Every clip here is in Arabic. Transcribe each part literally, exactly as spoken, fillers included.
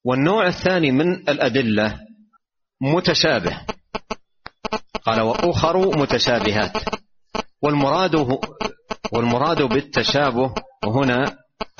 والنوع الثاني من الأدلة متشابه، قال وأخر متشابهات. والمراد والمراد بالتشابه هنا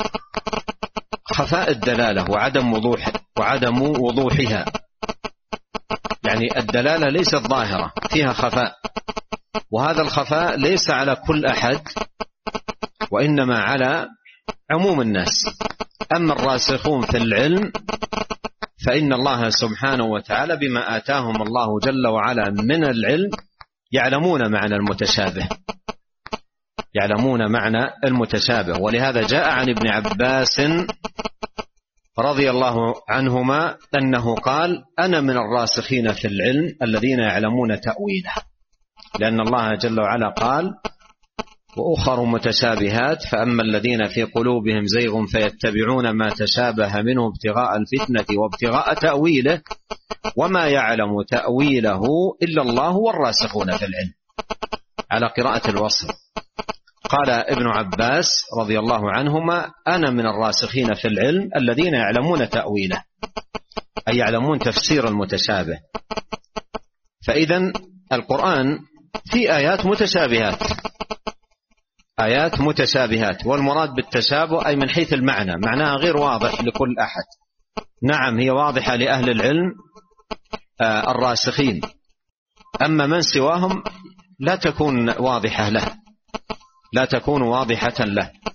خفاء الدلالة وعدم وضوح وعدم وضوحها، يعني الدلالة ليست ظاهرة، فيها خفاء، وهذا الخفاء ليس على كل أحد وإنما على عموم الناس. أما الراسخون في العلم فإن الله سبحانه وتعالى بما آتاهم الله جل وعلا من العلم يعلمون معنى المتشابه، يعلمون معنى المتشابه. ولهذا جاء عن ابن عباس رضي الله عنهما أنه قال أنا من الراسخين في العلم الذين يعلمون تأويله، لأن الله جل وعلا قال وأخر متشابهات فأما الذين في قلوبهم زيغ فيتبعون ما تشابه منه ابتغاء الفتنة وابتغاء تأويله وما يعلم تأويله إلا الله والراسخون في العلم، على قراءة الوصل. قال ابن عباس رضي الله عنهما أنا من الراسخين في العلم الذين يعلمون تأويله، أي يعلمون تفسير المتشابه. فإذن القرآن في آيات متشابهات، آيات متشابهات، والمراد بالتشابه أي من حيث المعنى، معناها غير واضح لكل أحد. نعم هي واضحة لأهل العلم آه الراسخين، أما من سواهم لا تكون واضحة له، لا تكون واضحة له.